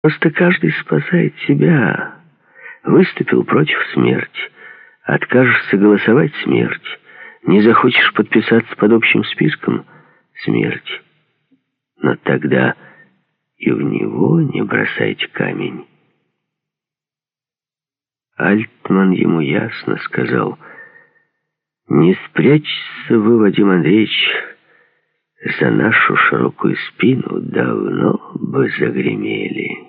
Просто каждый спасает себя. Выступил против смерти. Откажешься голосовать — смерть. Не захочешь подписаться под общим списком — смерть. Но тогда и в него не бросайте камень. Альтман ему ясно сказал: «Не спрячься вы, Вадим Андреевич, за нашу широкую спину давно бы загремели».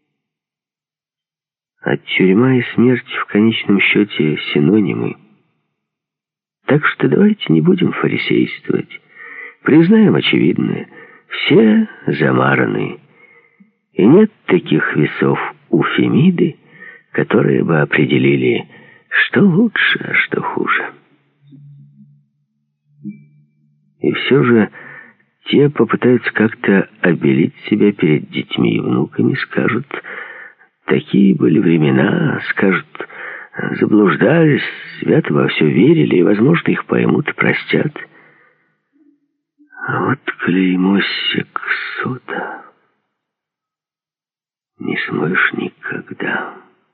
А тюрьма и смерть в конечном счете синонимы. Так что давайте не будем фарисействовать. Признаем очевидное: все замараны. И нет таких весов у Фемиды, которые бы определили, что лучше, а что хуже. И все же те попытаются как-то обелить себя перед детьми и внуками, скажут: такие были времена, скажут, заблуждались, свято во все верили, и, возможно, их поймут и простят. А вот клеймо сексота не смоешь никогда.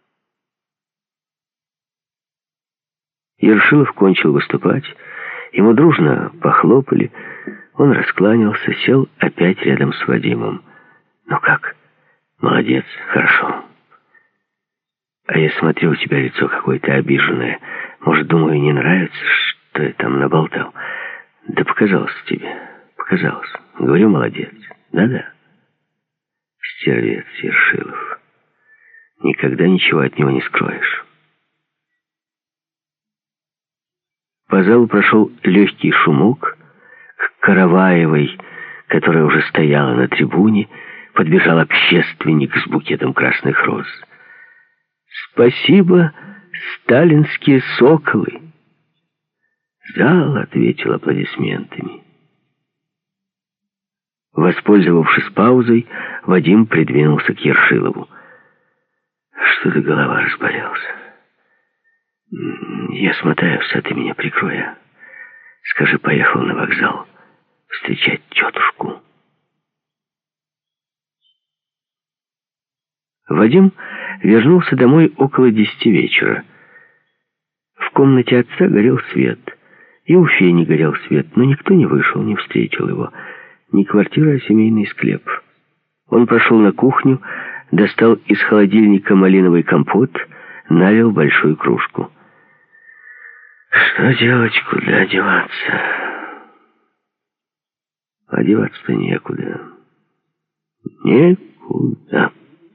Ершилов кончил выступать, ему дружно похлопали, он раскланялся, сел опять рядом с Вадимом. «Ну как? Молодец, хорошо. А я смотрю, у тебя лицо какое-то обиженное. Может, думаю, не нравится, что я там наболтал? Да показалось тебе, показалось. Говорю, молодец. Да-да. Стервец Ершилов. Никогда ничего от него не скроешь». По залу прошел легкий шумок. К Караваевой, которая уже стояла на трибуне, подбежал общественник с букетом красных роз. «Спасибо, сталинские соколы!» Зал ответил аплодисментами. Воспользовавшись паузой, Вадим придвинулся к Ершилову. «Что-то голова разболелась. Я смотаюсь, а ты меня прикрой, а? Скажи, поехал на вокзал встречать тетушку». Вадим вернулся домой около 10 вечера. В комнате отца горел свет. И у Фени горел свет, но никто не вышел, не встретил его. Не квартира, а семейный склеп. Он пошел на кухню, достал из холодильника малиновый компот, налил большую кружку. Что делать, куда одеваться? Одеваться-то некуда. Некуда.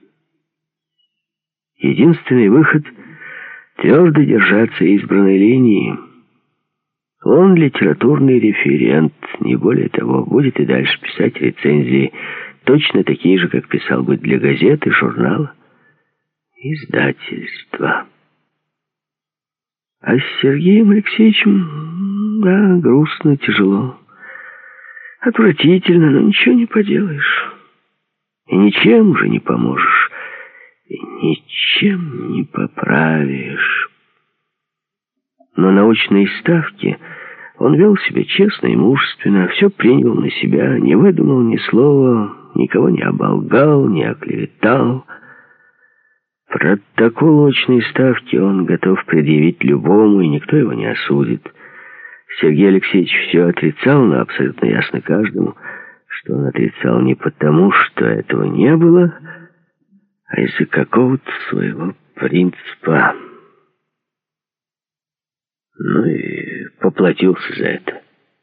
Единственный выход — твердо держаться избранной линии. Он литературный референт, не более того, будет и дальше писать рецензии, точно такие же, как писал бы для газеты, журнала, издательства. А с Сергеем Алексеевичем, да, грустно, тяжело, отвратительно, но ничего не поделаешь. И ничем уже не поможешь, и ничем не поправишь. Но на очной ставке он вел себя честно и мужественно, все принял на себя, не выдумал ни слова, никого не оболгал, не оклеветал. Протокол очной ставки он готов предъявить любому, и никто его не осудит. Сергей Алексеевич все отрицал, но абсолютно ясно каждому, что он отрицал не потому, что этого не было, а из-за какого-то своего принципа. Ну и поплатился за это.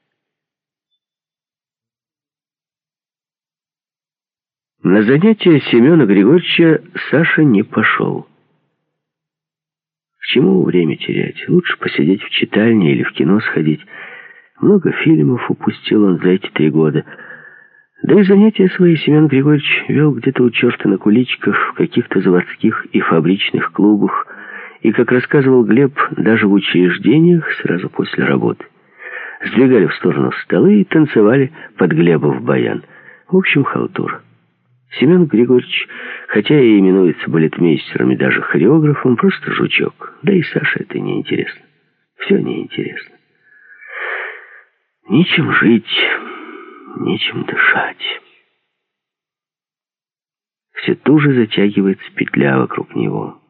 На занятия Семена Григорьевича Саша не пошел. К чему время терять? Лучше посидеть в читальне или в кино сходить. Много фильмов упустил он за эти 3 года. Да и занятия свои Семен Григорьевич вел где-то у черта на куличках, в каких-то заводских и фабричных клубах, и, как рассказывал Глеб, даже в учреждениях сразу после работы. Сдвигали в сторону столы и танцевали под Глебов баян. В общем, халтура. Семен Григорьевич, хотя и именуется балетмейстером и даже хореографом, просто жучок. Да и Саше это неинтересно. Все неинтересно. Нечем жить, нечем дышать. все туже затягивается петля вокруг него.